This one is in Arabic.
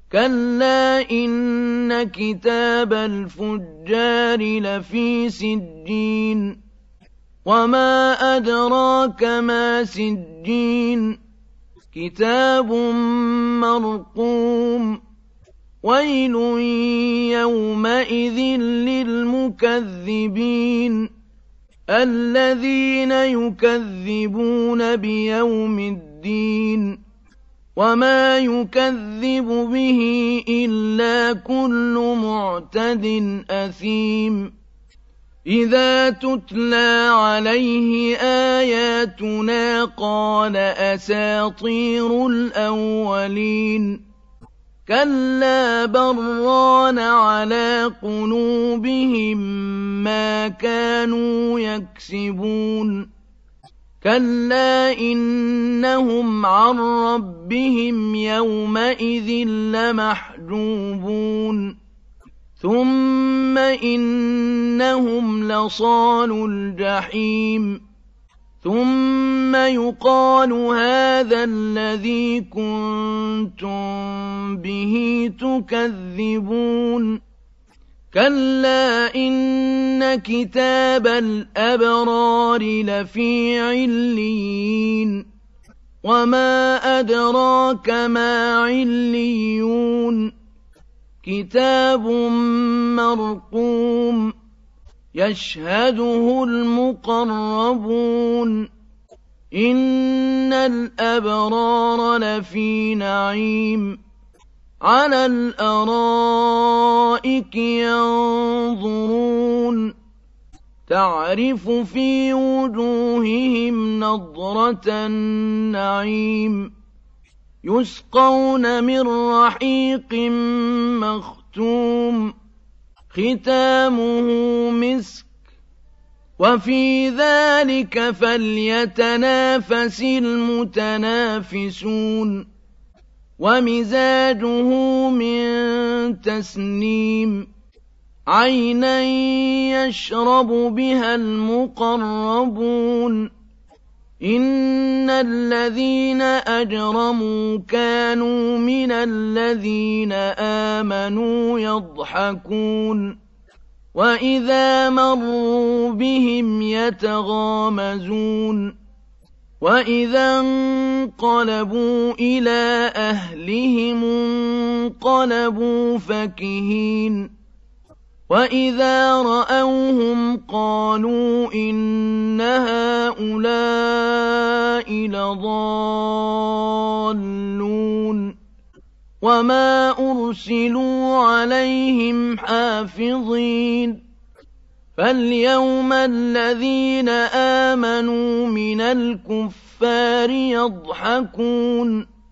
كلا إن كتاب الفجار لفي سجين وما أدراك ما سجين كتاب مرقوم ويل يومئذ للمكذبين الذين يكذبون بيوم الدين وما يكذب به إلا كل معتد أثيم إذا تتلى عليه آياتنا قال أساطير الأولين كلا بران على قلوبهم ما كانوا يكسبون كلا إنهم عن ربهم يومئذ لمحجوبون ثم إنهم لصالوا الجحيم ثم يقال هذا الذي كنتم به تكذبون كلا إن كتاب الأبرار لفي عليين وما أدراك ما عليون كتاب مرقوم يشهده المقربون إن الأبرار لفي نعيم على الأرائك ينظرون تعرف في وجوههم نضرة النعيم يسقون من رحيق مختوم ختامه مسك وفي ذلك فليتنافس المتنافسون ومزاجه من تسنيم عينا يشرب بها المقربون إن الذين أجرموا كانوا من الذين آمنوا يضحكون وإذا مروا بهم يتغامزون وإذا انقلبوا إلى أهلهم انقلبوا فكهين وإذا رأوهم قالوا إن هؤلاء لضالون وما أرسلوا عليهم حافظين فاليوم الذين آمنوا من الكفار يضحكون